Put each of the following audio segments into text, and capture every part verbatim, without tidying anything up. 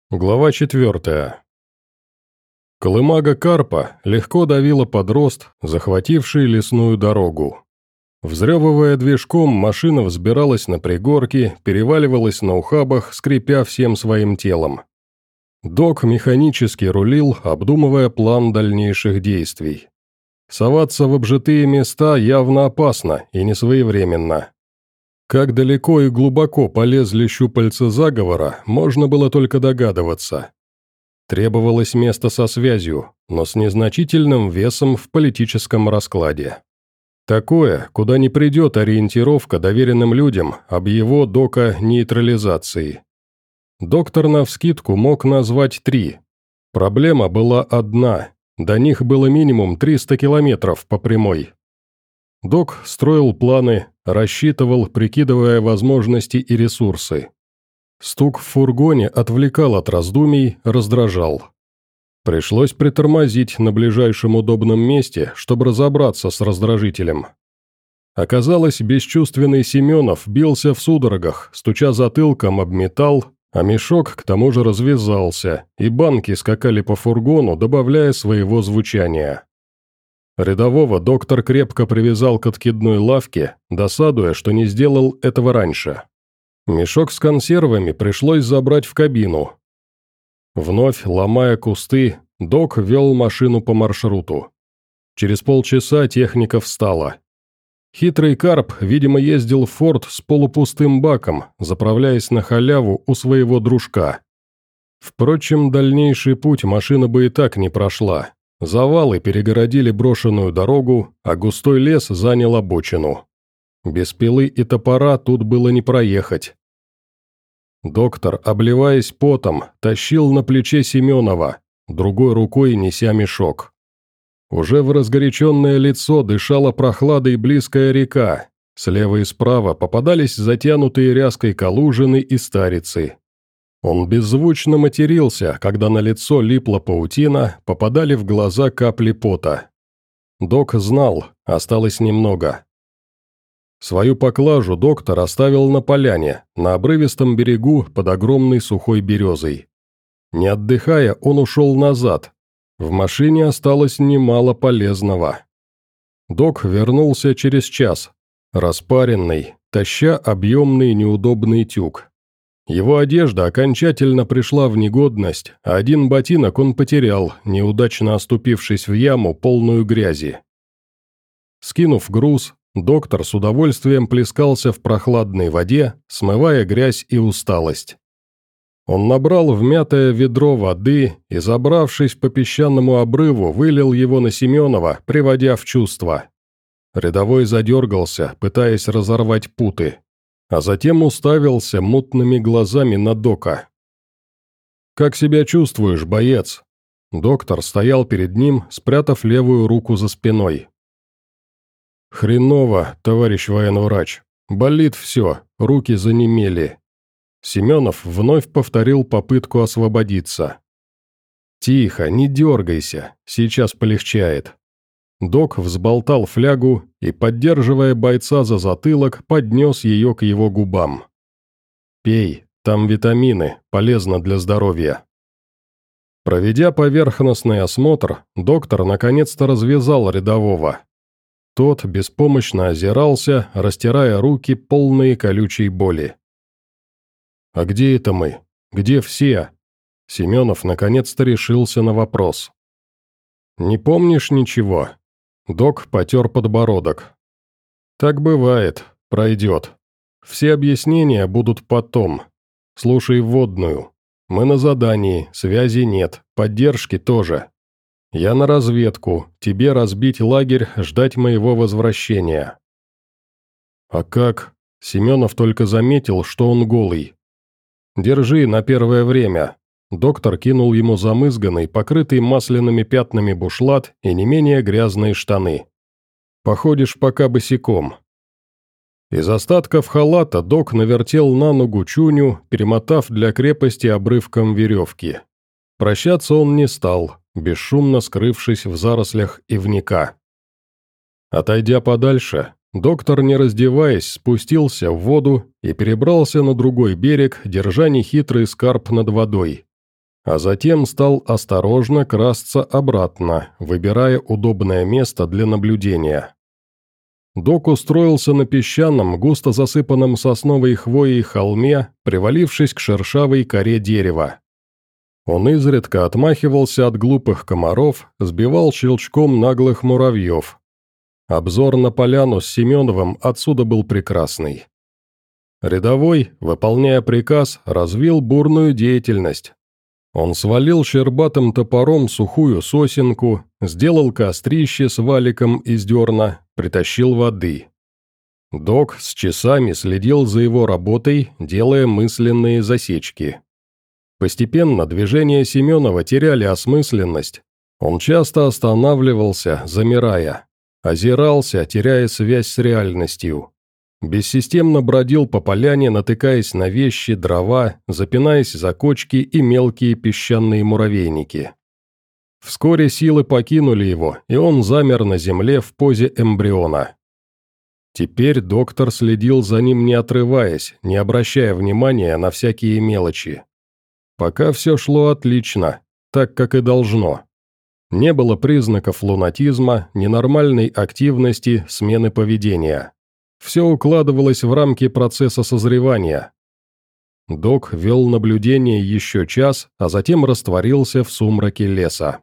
Глава четвертая. Колымага Карпа легко давила под рост, захвативший лесную дорогу. Взрёвывая движком, машина взбиралась на пригорки, переваливалась на ухабах, скрипя всем своим телом. Док механически рулил, обдумывая план дальнейших действий. Соваться в обжитые места явно опасно и несвоевременно. Как далеко и глубоко полезли щупальца заговора, можно было только догадываться. Требовалось место со связью, но с незначительным весом в политическом раскладе. Такое, куда не придет ориентировка доверенным людям об его дока нейтрализации. Доктор навскидку мог назвать три. Проблема была одна, до них было минимум триста километров по прямой. Док строил планы, рассчитывал, прикидывая возможности и ресурсы. Стук в фургоне отвлекал от раздумий, раздражал. Пришлось притормозить на ближайшем удобном месте, чтобы разобраться с раздражителем. Оказалось, бесчувственный Семенов бился в судорогах, стуча затылком об металл, а мешок к тому же развязался, и банки скакали по фургону, добавляя своего звучания. Рядового доктор крепко привязал к откидной лавке, досадуя, что не сделал этого раньше. Мешок с консервами пришлось забрать в кабину. Вновь, ломая кусты, док вел машину по маршруту. Через полчаса техника встала. Хитрый Карп, видимо, ездил в форт с полупустым баком, заправляясь на халяву у своего дружка. Впрочем, дальнейший путь машина бы и так не прошла. Завалы перегородили брошенную дорогу, а густой лес занял обочину. Без пилы и топора тут было не проехать. Доктор, обливаясь потом, тащил на плече Семенова, другой рукой неся мешок. Уже в разгоряченное лицо дышала прохладой близкая река, слева и справа попадались затянутые ряской калужины и старицы. Он беззвучно матерился, когда на лицо липла паутина, попадали в глаза капли пота. Док знал, осталось немного. Свою поклажу доктор оставил на поляне, на обрывистом берегу под огромной сухой березой. Не отдыхая, он ушел назад. В машине осталось немало полезного. Док вернулся через час, распаренный, таща объемный неудобный тюк. Его одежда окончательно пришла в негодность, а один ботинок он потерял, неудачно оступившись в яму, полную грязи. Скинув груз, доктор с удовольствием плескался в прохладной воде, смывая грязь и усталость. Он набрал в мятое ведро воды и, забравшись по песчаному обрыву, вылил его на Семенова, приводя в чувство. Рядовой задергался, пытаясь разорвать путы, а затем уставился мутными глазами на дока. «Как себя чувствуешь, боец?» Доктор стоял перед ним, спрятав левую руку за спиной. «Хреново, товарищ военврач. Болит все, руки занемели». Семенов вновь повторил попытку освободиться. «Тихо, не дергайся, сейчас полегчает». Док взболтал флягу и, поддерживая бойца за затылок, поднес ее к его губам. «Пей, там витамины, полезно для здоровья». Проведя поверхностный осмотр, доктор наконец-то развязал рядового. Тот беспомощно озирался, растирая руки, полные колючей боли. «А где это мы? Где все?» Семенов наконец-то решился на вопрос. «Не помнишь ничего?» Док потер подбородок. «Так бывает, пройдет. Все объяснения будут потом. Слушай вводную. Мы на задании, связи нет, поддержки тоже. Я на разведку, тебе разбить лагерь, ждать моего возвращения». «А как?» Семенов только заметил, что он голый. «Держи на первое время». Доктор кинул ему замызганный, покрытый масляными пятнами бушлат и не менее грязные штаны. «Походишь пока босиком». Из остатков халата док навертел на ногу чуню, перемотав для крепости обрывком веревки. Прощаться он не стал, бесшумно скрывшись в зарослях ивника. Отойдя подальше, доктор, не раздеваясь, спустился в воду и перебрался на другой берег, держа нехитрый скарб над водой. а затем стал осторожно красться обратно, выбирая удобное место для наблюдения. Док устроился на песчаном, густо засыпанном сосновой хвоей холме, привалившись к шершавой коре дерева. Он изредка отмахивался от глупых комаров, сбивал щелчком наглых муравьев. Обзор на поляну с Семеновым отсюда был прекрасный. Рядовой, выполняя приказ, развил бурную деятельность. Он свалил щербатым топором сухую сосенку, сделал кострище с валиком из дерна, притащил воды. Док с часами следил за его работой, делая мысленные засечки. Постепенно движения Семенова теряли осмысленность. Он часто останавливался, замирая, озирался, теряя связь с реальностью. Бессистемно бродил по поляне, натыкаясь на вещи, дрова, запинаясь за кочки и мелкие песчаные муравейники. Вскоре силы покинули его, и он замер на земле в позе эмбриона. Теперь доктор следил за ним, не отрываясь, не обращая внимания на всякие мелочи. Пока все шло отлично, так как и должно. Не было признаков лунатизма, ненормальной активности, смены поведения. Все укладывалось в рамки процесса созревания. Док вел наблюдение еще час, а затем растворился в сумраке леса.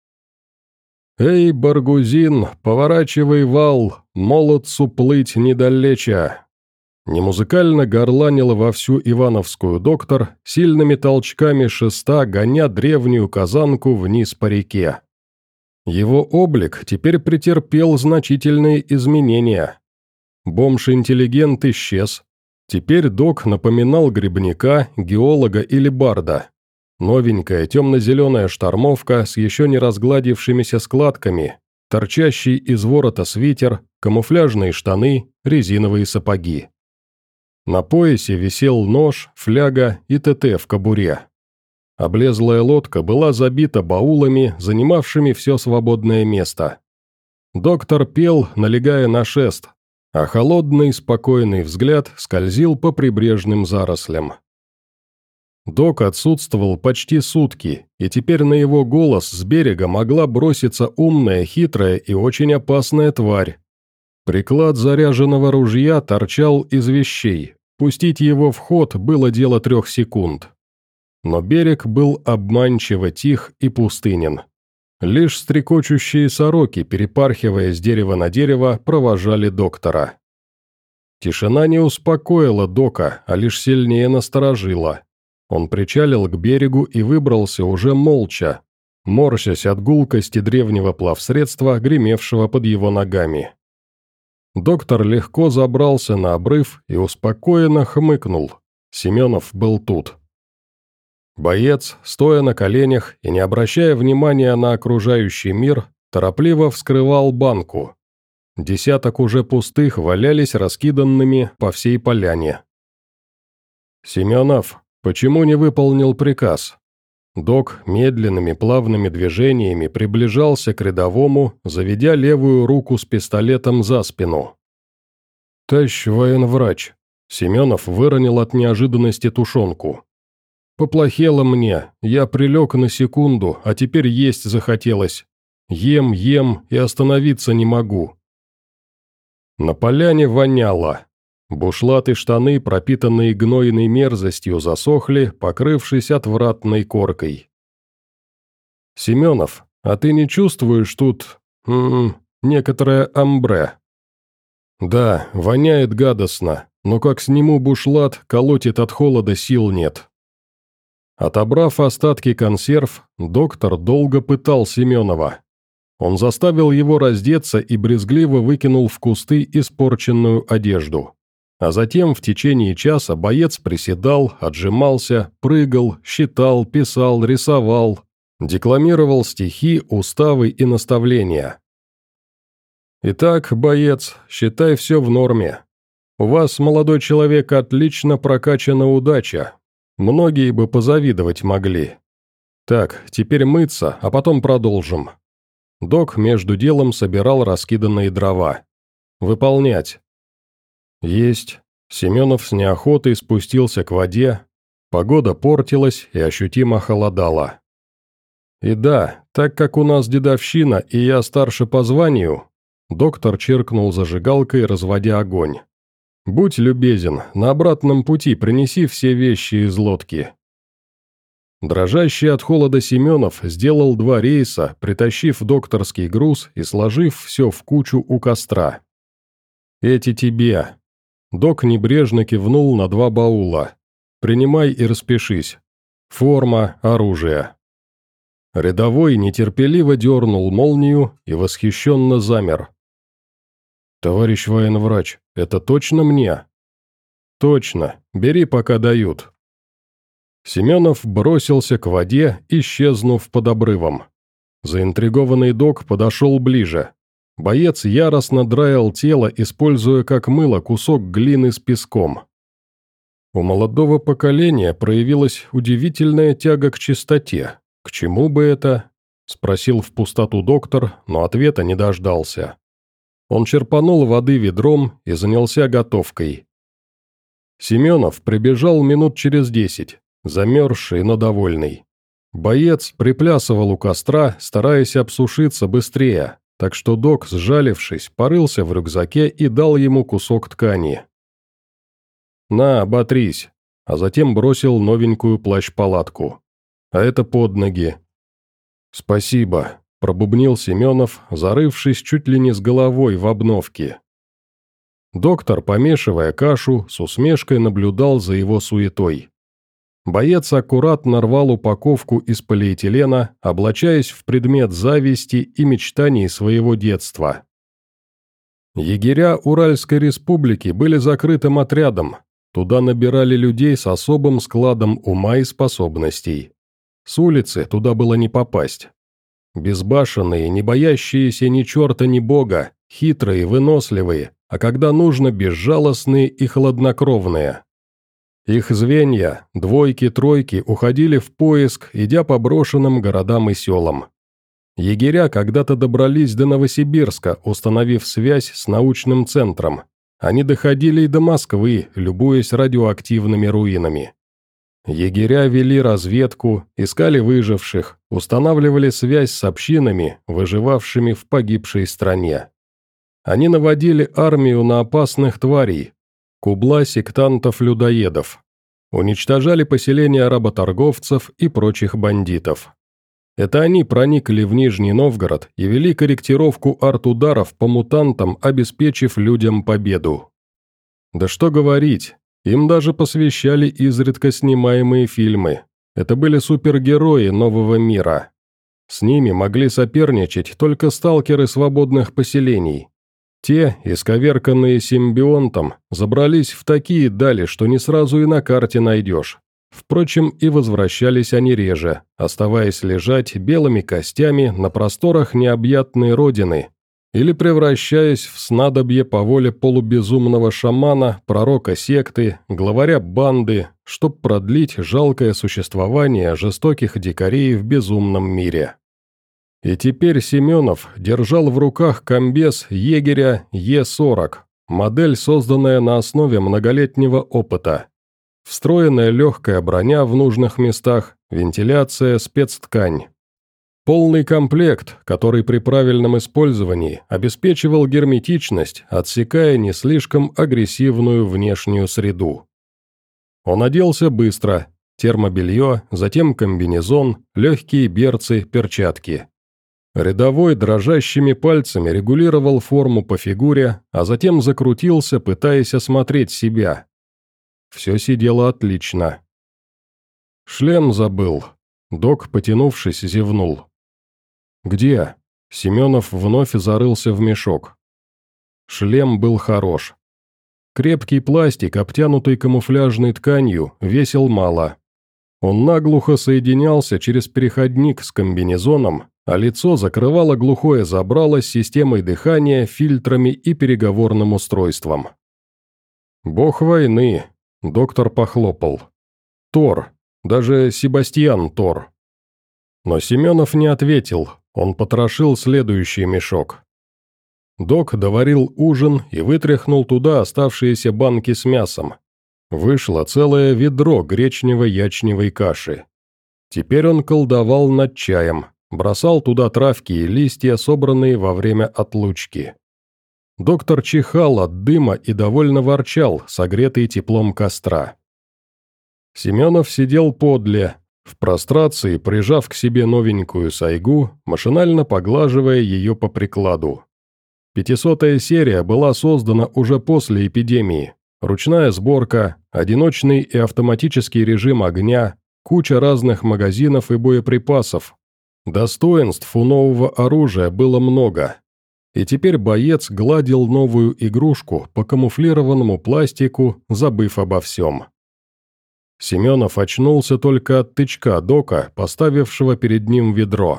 «Эй, Баргузин, поворачивай вал, молодцу плыть недалече!» Немузыкально горланила вовсю ивановскую доктор, сильными толчками шеста гоня древнюю казанку вниз по реке. Его облик теперь претерпел значительные изменения. Бомж-интеллигент исчез. Теперь док напоминал грибника, геолога или барда. Новенькая темно-зеленая штормовка с еще не разгладившимися складками, торчащий из ворота свитер, камуфляжные штаны, резиновые сапоги. На поясе висел нож, фляга и ТТ в кобуре. Облезлая лодка была забита баулами, занимавшими все свободное место. Доктор пел, налегая на шест, а холодный, спокойный взгляд скользил по прибрежным зарослям. Док отсутствовал почти сутки, и теперь на его голос с берега могла броситься умная, хитрая и очень опасная тварь. Приклад заряженного ружья торчал из вещей, пустить его в ход было дело трех секунд. Но берег был обманчиво тих и пустынен. Лишь стрекочущие сороки, перепархивая с дерева на дерево, провожали доктора. Тишина не успокоила дока, а лишь сильнее насторожила. Он причалил к берегу и выбрался уже молча, морщась от гулкости древнего плавсредства, гремевшего под его ногами. Доктор легко забрался на обрыв и успокоенно хмыкнул. Семенов был тут. Боец, стоя на коленях и не обращая внимания на окружающий мир, торопливо вскрывал банку. Десяток уже пустых валялись раскиданными по всей поляне. «Семенов, почему не выполнил приказ?» Док медленными плавными движениями приближался к рядовому, заведя левую руку с пистолетом за спину. «Товарищ военврач», Семенов выронил от неожиданности тушенку. «Поплохело мне, я прилег на секунду, а теперь есть захотелось. Ем, ем и остановиться не могу». На поляне воняло. Бушлат и штаны, пропитанные гнойной мерзостью, засохли, покрывшись отвратной коркой. «Семенов, а ты не чувствуешь тут... М -м, некоторое амбре?» «Да, воняет гадостно, но как сниму бушлат, колотит от холода, сил нет». Отобрав остатки консерв, доктор долго пытал Семенова. Он заставил его раздеться и брезгливо выкинул в кусты испорченную одежду. А затем в течение часа боец приседал, отжимался, прыгал, считал, писал, рисовал, декламировал стихи, уставы и наставления. «Итак, боец, считай все в норме. У вас, молодой человек, отлично прокачана удача. Многие бы позавидовать могли. Так, теперь мыться, а потом продолжим». Док между делом собирал раскиданные дрова. «Выполнять». «Есть». Семенов с неохотой спустился к воде. Погода портилась и ощутимо холодала. И да, так как у нас дедовщина и я старше по званию, доктор чиркнул зажигалкой, разводя огонь. Будь любезен, на обратном пути принеси все вещи из лодки. Дрожащий от холода Семенов сделал два рейса, притащив докторский груз и сложив все в кучу у костра. «Эти тебе». Док небрежно кивнул на два баула. «Принимай и распишись. Форма, оружие». Рядовой нетерпеливо дернул молнию и восхищенно замер. «Товарищ военврач, это точно мне?» «Точно. Бери, пока дают». Семенов бросился к воде, исчезнув под обрывом. Заинтригованный док подошел ближе. Боец яростно драил тело, используя как мыло кусок глины с песком. У молодого поколения проявилась удивительная тяга к чистоте. «К чему бы это?» – спросил в пустоту доктор, но ответа не дождался. Он черпанул воды ведром и занялся готовкой. Семенов прибежал минут через десять, замерзший, но довольный. Боец приплясывал у костра, стараясь обсушиться быстрее, так что док, сжалившись, порылся в рюкзаке и дал ему кусок ткани. «На, оботрись», а затем бросил новенькую плащ-палатку. «А это под ноги». «Спасибо», – пробубнил Семенов, зарывшись чуть ли не с головой в обновки. Доктор, помешивая кашу, с усмешкой наблюдал за его суетой. Боец аккуратно рвал упаковку из полиэтилена, облачаясь в предмет зависти и мечтаний своего детства. Егеря Уральской республики были закрытым отрядом, туда набирали людей с особым складом ума и способностей. С улицы туда было не попасть. Безбашенные, не боящиеся ни черта, ни бога, хитрые, выносливые, а когда нужно, безжалостные и хладнокровные. Их звенья, двойки, тройки, уходили в поиск, идя по брошенным городам и селам. Егеря когда-то добрались до Новосибирска, установив связь с научным центром. Они доходили и до Москвы, любуясь радиоактивными руинами. Егеря вели разведку, искали выживших, устанавливали связь с общинами, выживавшими в погибшей стране. Они наводили армию на опасных тварей, кубла сектантов-людоедов, уничтожали поселения работорговцев и прочих бандитов. Это они проникли в Нижний Новгород и вели корректировку арт-ударов по мутантам, обеспечив людям победу. Да что говорить, им даже посвящали изредка снимаемые фильмы. Это были супергерои нового мира. С ними могли соперничать только сталкеры свободных поселений. Те, исковерканные симбионтом, забрались в такие дали, что не сразу и на карте найдешь. Впрочем, и возвращались они реже, оставаясь лежать белыми костями на просторах необъятной родины или превращаясь в снадобье по воле полубезумного шамана, пророка секты, главаря банды, чтоб продлить жалкое существование жестоких дикарей в безумном мире. И теперь Семенов держал в руках комбез егеря Е сорок, модель, созданная на основе многолетнего опыта. Встроенная легкая броня в нужных местах, вентиляция, спецткань. Полный комплект, который при правильном использовании обеспечивал герметичность, отсекая не слишком агрессивную внешнюю среду. Он оделся быстро, термобелье, затем комбинезон, легкие берцы, перчатки. Рядовой дрожащими пальцами регулировал форму по фигуре, а затем закрутился, пытаясь осмотреть себя. Все сидело отлично. «Шлем забыл», — док, потянувшись, зевнул. «Где?» — Семенов вновь зарылся в мешок. Шлем был хорош. Крепкий пластик, обтянутый камуфляжной тканью, весил мало. Он наглухо соединялся через переходник с комбинезоном, а лицо закрывало глухое забрало с системой дыхания, фильтрами и переговорным устройством. «Бог войны», — доктор похлопал. «Тор, даже Себастьян Тор». Но Семенов не ответил, он потрошил следующий мешок. Док доварил ужин и вытряхнул туда оставшиеся банки с мясом. Вышло целое ведро гречнево-ячневой каши. Теперь он колдовал над чаем, бросал туда травки и листья, собранные во время отлучки. Доктор чихал от дыма и довольно ворчал, согретый теплом костра. Семенов сидел подле, в прострации, прижав к себе новенькую сайгу, машинально поглаживая ее по прикладу. Пятисотая серия была создана уже после эпидемии. Ручная сборка, одиночный и автоматический режим огня, куча разных магазинов и боеприпасов. Достоинств у нового оружия было много. И теперь боец гладил новую игрушку по камуфлированному пластику, забыв обо всем. Семенов очнулся только от тычка дока, поставившего перед ним ведро.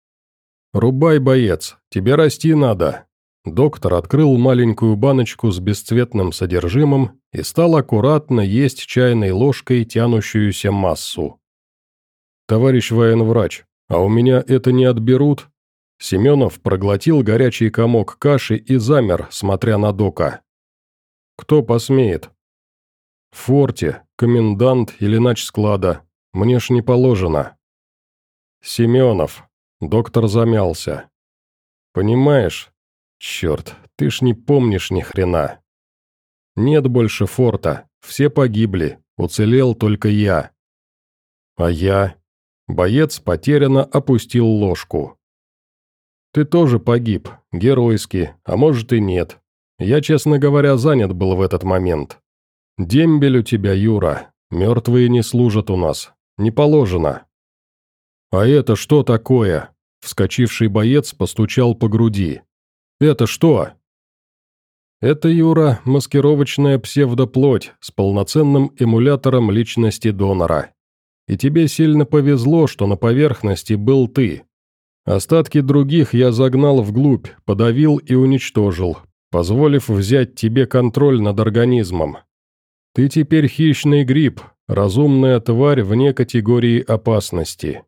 «Рубай, боец, тебе расти надо». Доктор открыл маленькую баночку с бесцветным содержимым и стал аккуратно есть чайной ложкой тянущуюся массу. «Товарищ военврач, а у меня это не отберут?» Семенов проглотил горячий комок каши и замер, смотря на дока. «Кто посмеет?» «В форте, комендант или начсклада. Мне ж не положено». «Семенов», — доктор замялся. «Понимаешь, черт, ты ж не помнишь ни хрена. Нет больше форта, все погибли, уцелел только я». «А я?» Боец потерянно опустил ложку. «Ты тоже погиб, геройски, а может и нет. Я, честно говоря, занят был в этот момент. Дембель у тебя, Юра, мертвые не служат у нас, не положено». «А это что такое?» Вскочивший боец постучал по груди. «Это что?» «Это, Юра, маскировочная псевдоплоть с полноценным эмулятором личности донора. И тебе сильно повезло, что на поверхности был ты. Остатки других я загнал вглубь, подавил и уничтожил, позволив взять тебе контроль над организмом. Ты теперь хищный гриб, разумная тварь вне категории опасности.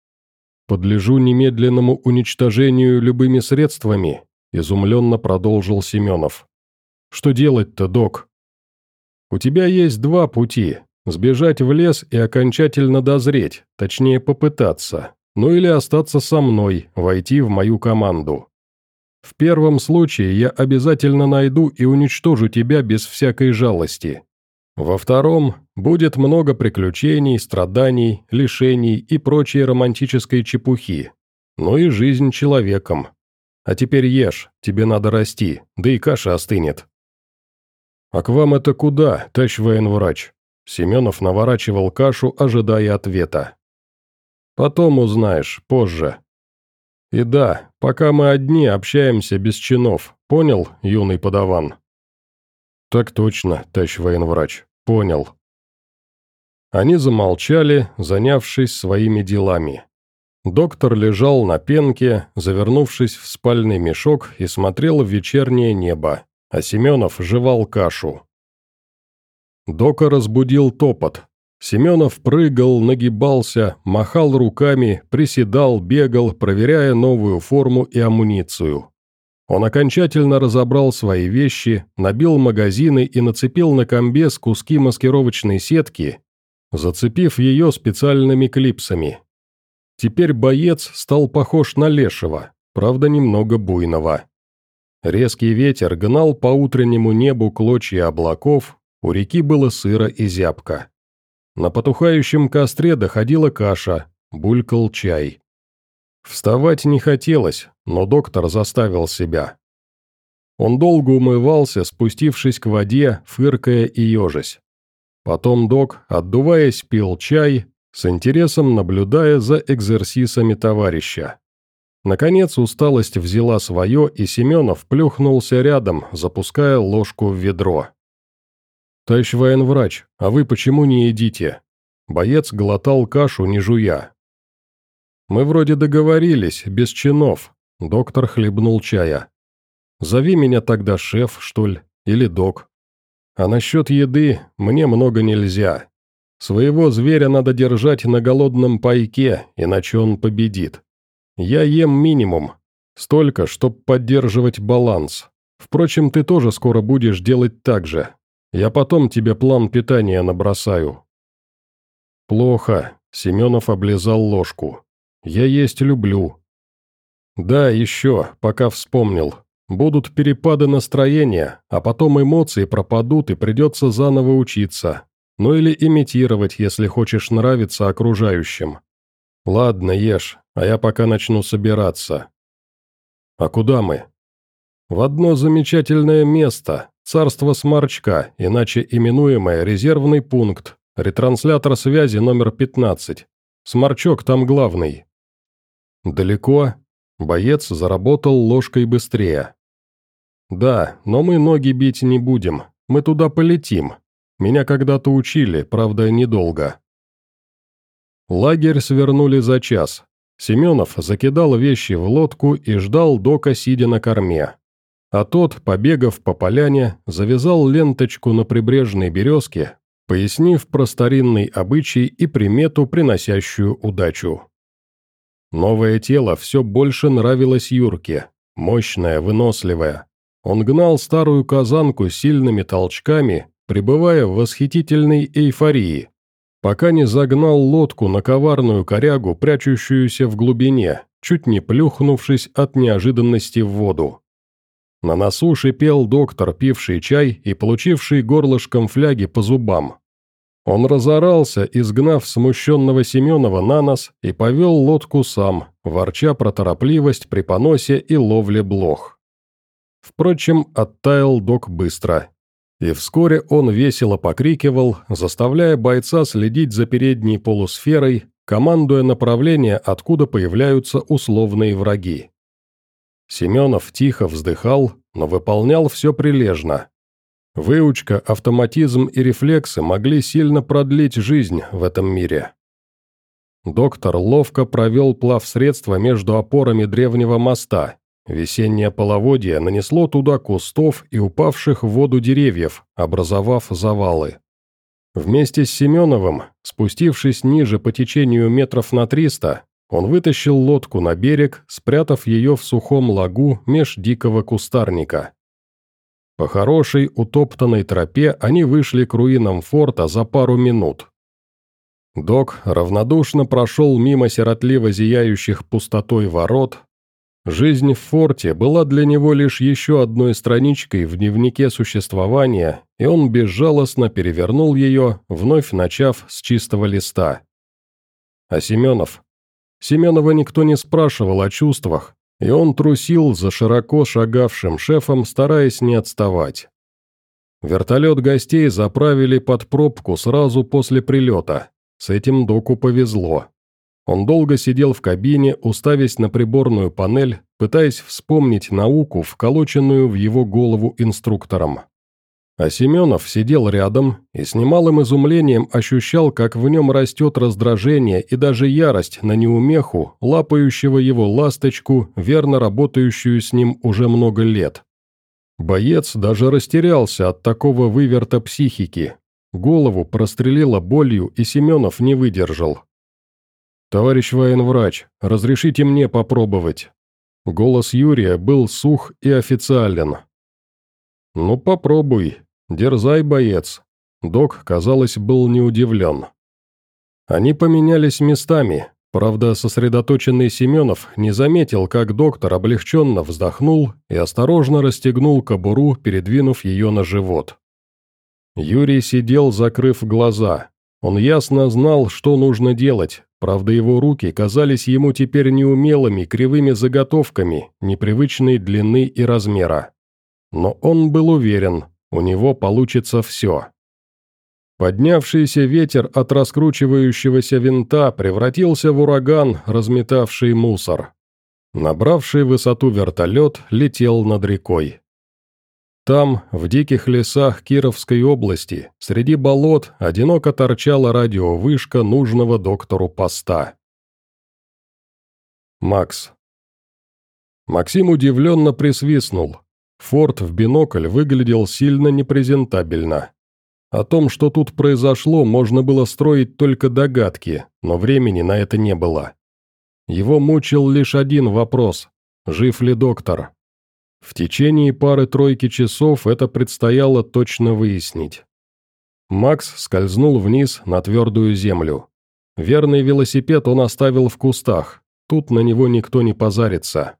Подлежу немедленному уничтожению любыми средствами», – изумленно продолжил Семенов. «Что делать-то, док?» «У тебя есть два пути – сбежать в лес и окончательно дозреть, точнее попытаться, ну или остаться со мной, войти в мою команду. В первом случае я обязательно найду и уничтожу тебя без всякой жалости. Во втором будет много приключений, страданий, лишений и прочей романтической чепухи. Ну и жизнь человеком. А теперь ешь, тебе надо расти, да и каша остынет». «А к вам это куда, товарищ военврач?» Семенов наворачивал кашу, ожидая ответа. «Потом узнаешь, позже. И да, пока мы одни, общаемся без чинов, понял, юный подаван?» «Так точно, товарищ военврач, понял». Они замолчали, занявшись своими делами. Доктор лежал на пенке, завернувшись в спальный мешок, и смотрел в вечернее небо, а Семенов жевал кашу. Дока разбудил топот. Семенов прыгал, нагибался, махал руками, приседал, бегал, проверяя новую форму и амуницию. Он окончательно разобрал свои вещи, набил магазины и нацепил на комбез куски маскировочной сетки, зацепив ее специальными клипсами. Теперь боец стал похож на лешего, правда немного буйного. Резкий ветер гнал по утреннему небу клочья облаков, у реки было сыро и зябко. На потухающем костре доходила каша, булькал чай. Вставать не хотелось, но доктор заставил себя. Он долго умывался, спустившись к воде, фыркая и ежась. Потом док, отдуваясь, пил чай, с интересом наблюдая за экзерсисами товарища. Наконец усталость взяла свое, и Семенов плюхнулся рядом, запуская ложку в ведро. «Товарищ военврач, а вы почему не едите?» Боец глотал кашу, не жуя. «Мы вроде договорились, без чинов», — доктор хлебнул чая. «Зови меня тогда шеф, что ли, или док. А насчет еды мне много нельзя. Своего зверя надо держать на голодном пайке, иначе он победит. Я ем минимум, столько, чтобы поддерживать баланс. Впрочем, ты тоже скоро будешь делать так же. Я потом тебе план питания набросаю». «Плохо», Семенов облизал ложку. «Я есть люблю». «Да, еще, пока вспомнил. Будут перепады настроения, а потом эмоции пропадут и придется заново учиться. Ну или имитировать, если хочешь нравиться окружающим. Ладно, ешь, а я пока начну собираться». «А куда мы?» «В одно замечательное место, царство Сморчка, иначе именуемое резервный пункт, ретранслятор связи номер пятнадцать. Сморчок там главный». «Далеко?» Боец заработал ложкой быстрее. «Да, но мы ноги бить не будем, мы туда полетим. Меня когда-то учили, правда, недолго». Лагерь свернули за час. Семенов закидал вещи в лодку и ждал Дока, сидя на корме. А тот, побегав по поляне, завязал ленточку на прибрежной березке, пояснив про старинный обычай и примету, приносящую удачу. Новое тело все больше нравилось Юрке, мощное, выносливое. Он гнал старую казанку сильными толчками, пребывая в восхитительной эйфории, пока не загнал лодку на коварную корягу, прячущуюся в глубине, чуть не плюхнувшись от неожиданности в воду. На носу шипел доктор, пивший чай и получивший горлышком фляги по зубам. Он разорался, изгнав смущенного Семенова на нос, и повел лодку сам, ворча про торопливость при поносе и ловле блох. Впрочем, оттаял док быстро. И вскоре он весело покрикивал, заставляя бойца следить за передней полусферой, командуя направление, откуда появляются условные враги. Семенов тихо вздыхал, но выполнял все прилежно. Выучка, автоматизм и рефлексы могли сильно продлить жизнь в этом мире. Доктор ловко провел плавсредство между опорами древнего моста. Весеннее половодье нанесло туда кустов и упавших в воду деревьев, образовав завалы. Вместе с Семеновым, спустившись ниже по течению метров на триста, он вытащил лодку на берег, спрятав ее в сухом лагу меж дикого кустарника. По хорошей утоптанной тропе они вышли к руинам форта за пару минут. Док равнодушно прошел мимо сиротливо зияющих пустотой ворот. Жизнь в форте была для него лишь еще одной страничкой в дневнике существования, и он безжалостно перевернул ее, вновь начав с чистого листа. А Семенов? Семенова никто не спрашивал о чувствах, и он трусил за широко шагавшим шефом, стараясь не отставать. Вертолет гостей заправили под пробку сразу после прилета. С этим доку повезло. Он долго сидел в кабине, уставясь на приборную панель, пытаясь вспомнить науку, вколоченную в его голову инструктором. А Семенов сидел рядом и с немалым изумлением ощущал, как в нем растет раздражение и даже ярость на неумеху, лапающего его ласточку, верно работающую с ним уже много лет. Боец даже растерялся от такого выверта психики. Голову прострелило болью, и Семенов не выдержал. «Товарищ военврач, разрешите мне попробовать?» Голос Юрия был сух и официален. «Ну попробуй, дерзай, боец». Док, казалось, был не удивлен. Они поменялись местами, правда, сосредоточенный Семенов не заметил, как доктор облегченно вздохнул и осторожно расстегнул кобуру, передвинув ее на живот. Юрий сидел, закрыв глаза. Он ясно знал, что нужно делать, правда, его руки казались ему теперь неумелыми, кривыми заготовками, непривычной длины и размера. Но он был уверен, у него получится все. Поднявшийся ветер от раскручивающегося винта превратился в ураган, разметавший мусор. Набравший высоту вертолет летел над рекой. Там, в диких лесах Кировской области, среди болот, одиноко торчала радиовышка нужного доктору поста. Макс. Максим удивленно присвистнул. Форт в бинокль выглядел сильно непрезентабельно. О том, что тут произошло, можно было строить только догадки, но времени на это не было. Его мучил лишь один вопрос – жив ли доктор? В течение пары-тройки часов это предстояло точно выяснить. Макс скользнул вниз на твердую землю. Верный велосипед он оставил в кустах, тут на него никто не позарится.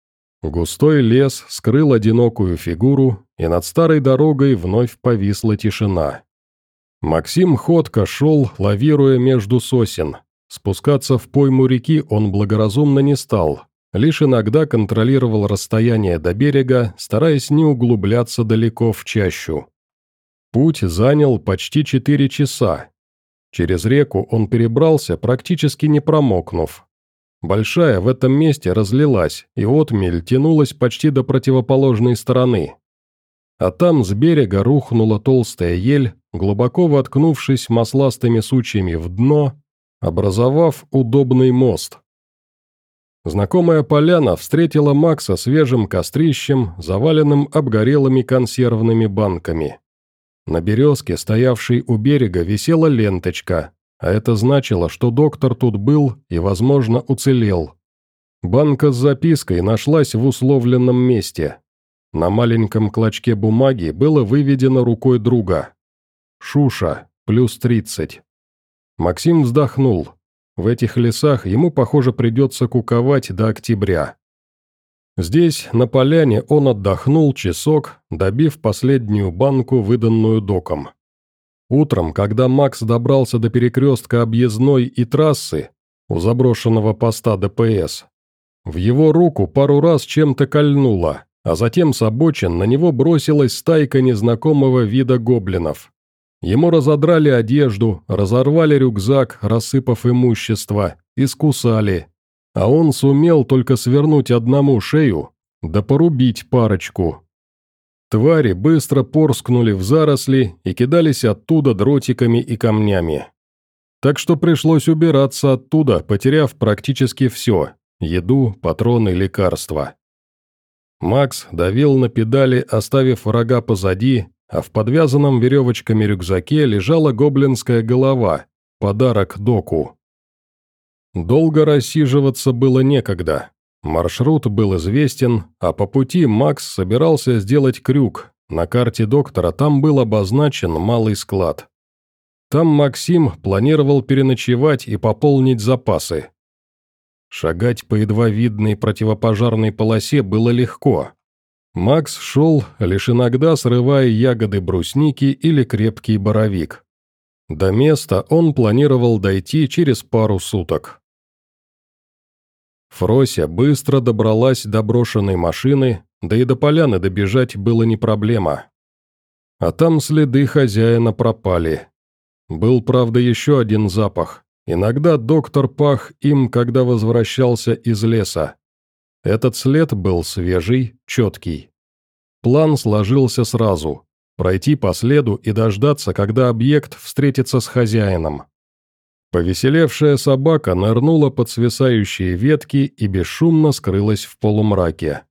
Густой лес скрыл одинокую фигуру, и над старой дорогой вновь повисла тишина. Максим ходко шел, лавируя между сосен. Спускаться в пойму реки он благоразумно не стал, лишь иногда контролировал расстояние до берега, стараясь не углубляться далеко в чащу. Путь занял почти четыре часа. Через реку он перебрался, практически не промокнув. Большая в этом месте разлилась, и отмель тянулась почти до противоположной стороны. А там с берега рухнула толстая ель, глубоко воткнувшись масластыми сучьями в дно, образовав удобный мост. Знакомая поляна встретила Макса свежим кострищем, заваленным обгорелыми консервными банками. На березке, стоявшей у берега, висела ленточка, а это значило, что доктор тут был и, возможно, уцелел. Банка с запиской нашлась в условленном месте. На маленьком клочке бумаги было выведено рукой друга. «Шуша, плюс тридцать». Максим вздохнул. В этих лесах ему, похоже, придется куковать до октября. Здесь, на поляне, он отдохнул часок, добив последнюю банку, выданную доком. Утром, когда Макс добрался до перекрестка объездной и трассы, у заброшенного поста ДПС, в его руку пару раз чем-то кольнуло, а затем с обочин на него бросилась стайка незнакомого вида гоблинов. Ему разодрали одежду, разорвали рюкзак, рассыпав имущество, искусали, а он сумел только свернуть одному шею, да порубить парочку. Твари быстро порскнули в заросли и кидались оттуда дротиками и камнями. Так что пришлось убираться оттуда, потеряв практически все – еду, патроны, лекарства. Макс давил на педали, оставив врага позади, а в подвязанном веревочками рюкзаке лежала гоблинская голова, подарок доку. Долго рассиживаться было некогда. Маршрут был известен, а по пути Макс собирался сделать крюк. На карте доктора там был обозначен малый склад. Там Максим планировал переночевать и пополнить запасы. Шагать по едва видной противопожарной полосе было легко. Макс шел, лишь иногда срывая ягоды брусники или крепкий боровик. До места он планировал дойти через пару суток. Фрося быстро добралась до брошенной машины, да и до поляны добежать было не проблема. А там следы хозяина пропали. Был, правда, еще один запах. Иногда доктор пах им, когда возвращался из леса. Этот след был свежий, четкий. План сложился сразу – пройти по следу и дождаться, когда объект встретится с хозяином. Повеселевшая собака нырнула под свисающие ветки и бесшумно скрылась в полумраке.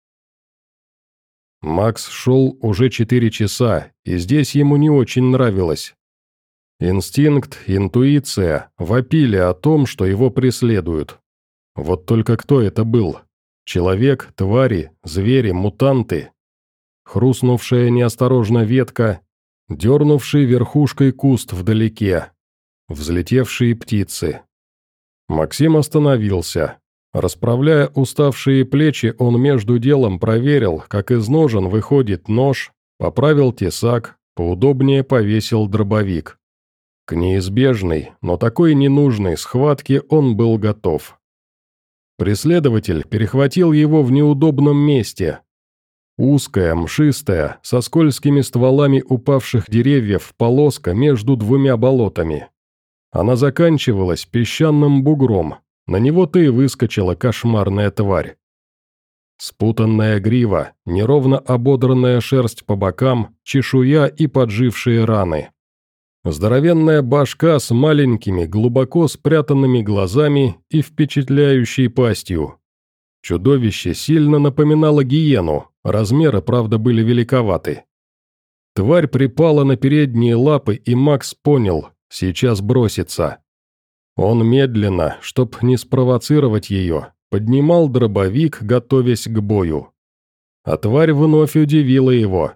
Макс шел уже четыре часа, и здесь ему не очень нравилось. Инстинкт, интуиция вопили о том, что его преследуют. Вот только кто это был? Человек, твари, звери, мутанты? Хрустнувшая неосторожно ветка, дернувший верхушкой куст вдалеке, взлетевшие птицы. Максим остановился. Расправляя уставшие плечи, он между делом проверил, как из ножен выходит нож, поправил тесак, поудобнее повесил дробовик. К неизбежной, но такой ненужной схватке он был готов. Преследователь перехватил его в неудобном месте. Узкая, мшистая, со скользкими стволами упавших деревьев полоска между двумя болотами. Она заканчивалась песчаным бугром, на него-то и выскочила кошмарная тварь. Спутанная грива, неровно ободранная шерсть по бокам, чешуя и поджившие раны. Здоровенная башка с маленькими, глубоко спрятанными глазами и впечатляющей пастью. Чудовище сильно напоминало гиену, размеры, правда, были великоваты. Тварь припала на передние лапы, и Макс понял, сейчас бросится. Он медленно, чтоб не спровоцировать ее, поднимал дробовик, готовясь к бою. А тварь вновь удивила его.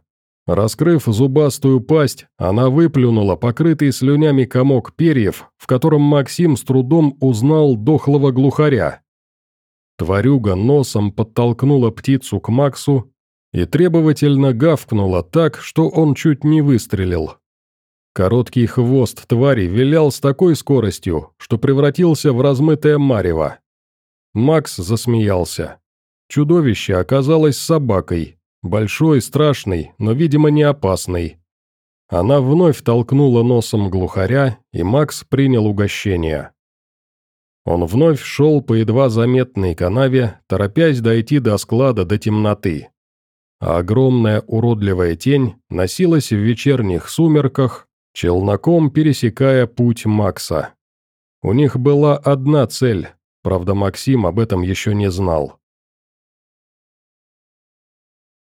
Раскрыв зубастую пасть, она выплюнула покрытый слюнями комок перьев, в котором Максим с трудом узнал дохлого глухаря. Тварюга носом подтолкнула птицу к Максу и требовательно гавкнула так, что он чуть не выстрелил. Короткий хвост твари вилял с такой скоростью, что превратился в размытое марево. Макс засмеялся. Чудовище оказалось собакой, большой, страшной, но, видимо, не опасной. Она вновь толкнула носом глухаря, и Макс принял угощение. Он вновь шел по едва заметной канаве, торопясь дойти до склада до темноты. А огромная уродливая тень носилась в вечерних сумерках, челноком пересекая путь Макса. У них была одна цель, правда Максим об этом еще не знал.